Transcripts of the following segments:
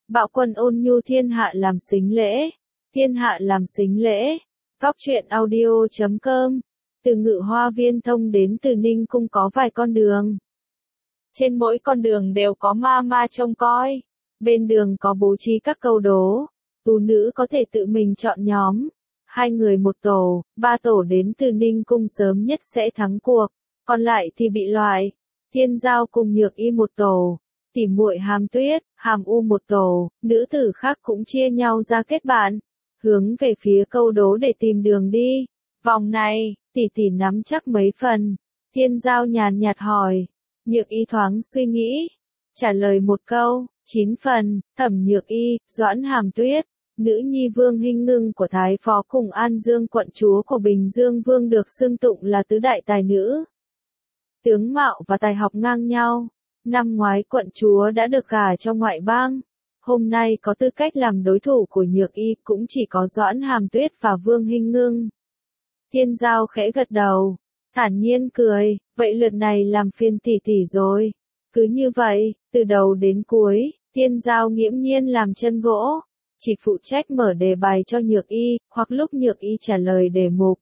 Bạo quân ôn nhu thiên hạ làm sính lễ. Thiên hạ làm sính lễ. Góc truyện audio.com. Từ Ngự Hoa Viên Thông đến Từ Ninh Cung có vài con đường. Trên mỗi con đường đều có ma ma trông coi. Bên đường có bố trí các câu đố. Tú nữ có thể tự mình chọn nhóm. 2 người một tổ, 3 tổ đến Từ Ninh Cung sớm nhất sẽ thắng cuộc. Còn lại thì bị loại. Thiên Giao cùng Nhược Y một tổ. Tỉ muội Hàm Tuyết, Hàm U một tổ, nữ tử khác cũng chia nhau ra kết bạn, hướng về phía câu đố để tìm đường đi. Vòng này, tỷ tỷ nắm chắc mấy phần. Thiên Giao nhàn nhạt hỏi. Nhược Y thoáng suy nghĩ, trả lời một câu, 9 phần. Thẩm Nhược Y, Doãn Hàm Tuyết, nữ nhi Vương Hinh Ngưng của Thái Phó cùng An Dương quận chúa của Bình Dương Vương được xưng tụng là tứ đại tài nữ. Tướng mạo và tài học ngang nhau. Năm ngoái quận chúa đã được gả cho ngoại bang. Hôm nay có tư cách làm đối thủ của Nhược Y cũng chỉ có Doãn Hàm Tuyết và Vương Hinh Ngưng. Thiên Giao khẽ gật đầu, thản nhiên cười, vậy lượt này làm phiền tỷ tỷ rồi. Cứ như vậy, từ đầu đến cuối, Thiên Giao nghiễm nhiên làm chân gỗ, chỉ phụ trách mở đề bài cho Nhược Y, hoặc lúc Nhược Y trả lời đề mục.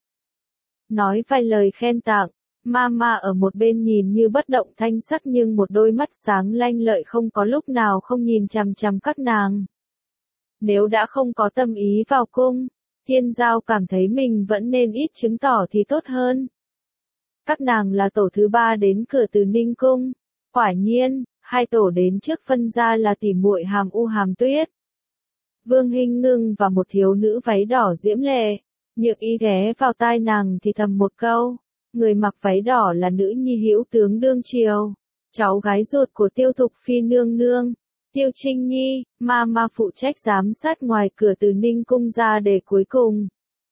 Nói vài lời khen tặng. Mama ở một bên nhìn như bất động thanh sắc nhưng một đôi mắt sáng lanh lợi không có lúc nào không nhìn chằm chằm các nàng. Nếu đã không có tâm ý vào cung, Thiên Giao cảm thấy mình vẫn nên ít chứng tỏ thì tốt hơn. Các nàng là tổ thứ 3 đến cửa Từ Ninh Cung. Quả nhiên, 2 tổ đến trước phân ra là tỉ muội Hàm U Hàm Tuyết, Vương Hinh Ngưng và một thiếu nữ váy đỏ diễm lệ. Nhược Y ghé vào tai nàng thì thầm một câu. Người mặc váy đỏ là nữ nhi hữu tướng đương triều, cháu gái ruột của Tiêu Thục Phi nương nương, Tiêu Trinh Nhi, ma phụ trách giám sát ngoài cửa Từ Ninh Cung ra để cuối cùng.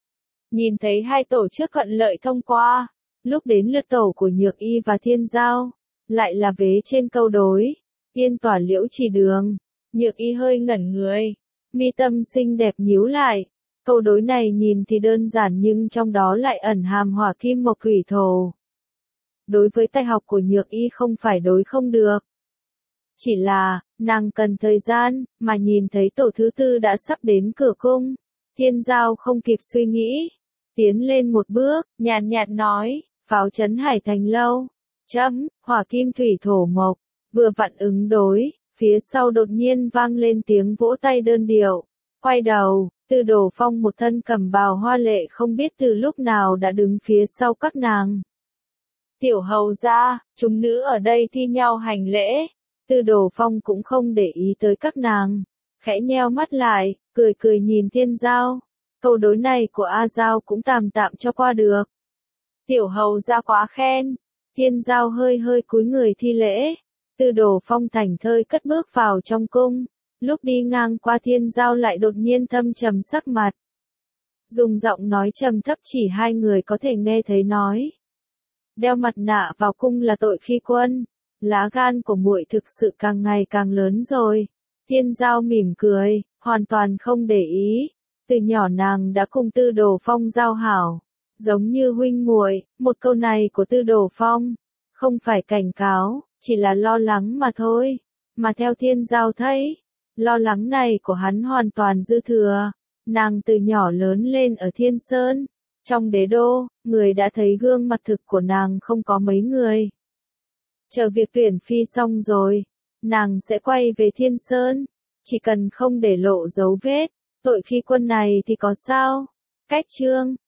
Nhìn thấy 2 tổ trước thuận lợi thông qua, lúc đến lượt tổ của Nhược Y và Thiên Giao, lại là vế trên câu đối, Yên tỏa liễu chỉ đường. Nhược Y hơi ngẩn người, mi tâm xinh đẹp nhíu lại. Câu đối này nhìn thì đơn giản nhưng trong đó lại ẩn hàm hỏa kim mộc thủy thổ. Đối với tài học của Nhược Y không phải đối không được. Chỉ là, nàng cần thời gian, mà nhìn thấy tổ thứ 4 đã sắp đến cửa cung. Thiên Giao không kịp suy nghĩ. Tiến lên một bước, nhàn nhạt nói, pháo trấn Hải Thành lâu. Chấm, hỏa kim thủy thổ mộc, vừa vặn ứng đối, phía sau đột nhiên vang lên tiếng vỗ tay đơn điệu. Quay đầu. Tư Đồ Phong một thân cẩm bào hoa lệ không biết từ lúc nào đã đứng phía sau các nàng. Tiểu hầu gia, chúng nữ ở đây thi nhau hành lễ. Tư Đồ Phong cũng không để ý tới các nàng, khẽ nheo mắt lại, cười nhìn Thiên Giao. Câu đối này của A Giao cũng tạm cho qua được. Tiểu hầu gia quá khen. Thiên Giao hơi cúi người thi lễ. Tư Đồ Phong thành thơi cất bước vào trong cung. Lúc đi ngang qua Thiên Giao lại đột nhiên thâm trầm sắc mặt. Dùng giọng nói trầm thấp chỉ 2 người có thể nghe thấy nói. Đeo mặt nạ vào cung là tội khi quân. Lá gan của muội thực sự càng ngày càng lớn rồi. Thiên Giao mỉm cười, hoàn toàn không để ý. Từ nhỏ nàng đã cùng Tư Đồ Phong giao hảo. Giống như huynh muội, một câu này của Tư Đồ Phong. Không phải cảnh cáo, chỉ là lo lắng mà thôi. Mà theo Thiên Giao thấy. Lo lắng này của hắn hoàn toàn dư thừa. Nàng từ nhỏ lớn lên ở Thiên Sơn. Trong đế đô, người đã thấy gương mặt thực của nàng không có mấy người. Chờ việc tuyển phi xong rồi, nàng sẽ quay về Thiên Sơn. Chỉ cần không để lộ dấu vết, tội khi quân này thì có sao? Cách chương.